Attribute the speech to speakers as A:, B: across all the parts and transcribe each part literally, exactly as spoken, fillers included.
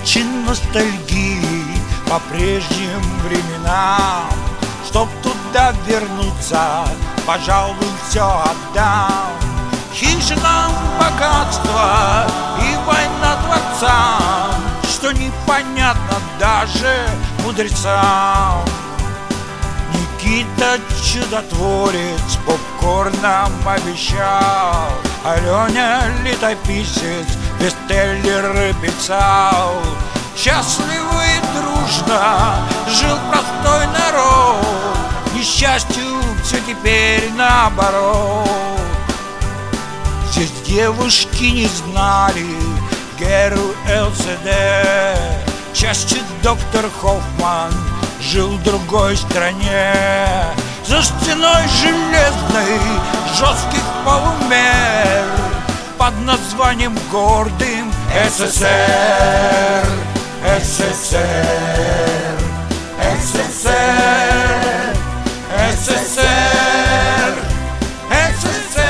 A: замучен ностальгией по прежним временам. Чтоб туда вернуться, пожалуй, все отдам. Хижинам богатства и война дворцам, что непонятно даже мудрецам. Никита чудотворец попкорном обещал, а Леня летописец бестселлеры писал. Счастливо и дружно жил простой народ, несчастью все теперь наоборот. Здесь девушки не знали Геру ЛСД. Чаще доктор Хоффман жил в другой стране. За стеной железной жестких полумер под названием гордым СССР. СССР, СССР, СССР, СССР.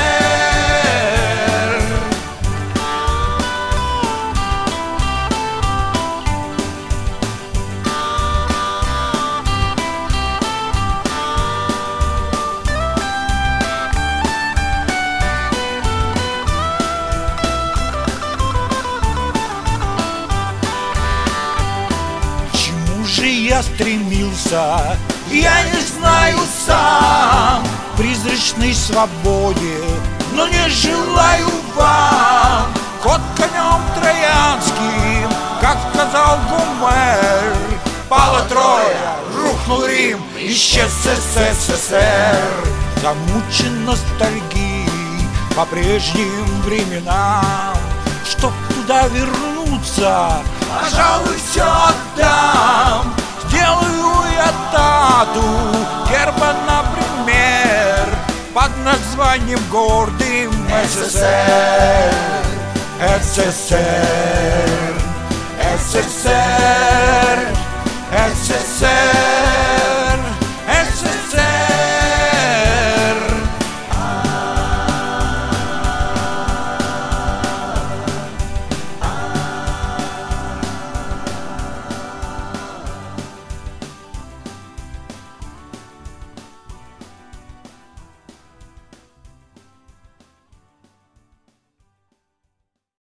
A: Я стремился, я не знаю сам, к призрачной свободе, но не желаю вам. Ход конем троянским, как сказал Гомер, пало Троя, рухнул Рим, исчез СССР. Замучен ностальгией по прежним временам. Чтоб туда вернуться, пожалуй, все отдам. Сделаю я тату герба, например, под названием гордым СССР. СССР, СССР.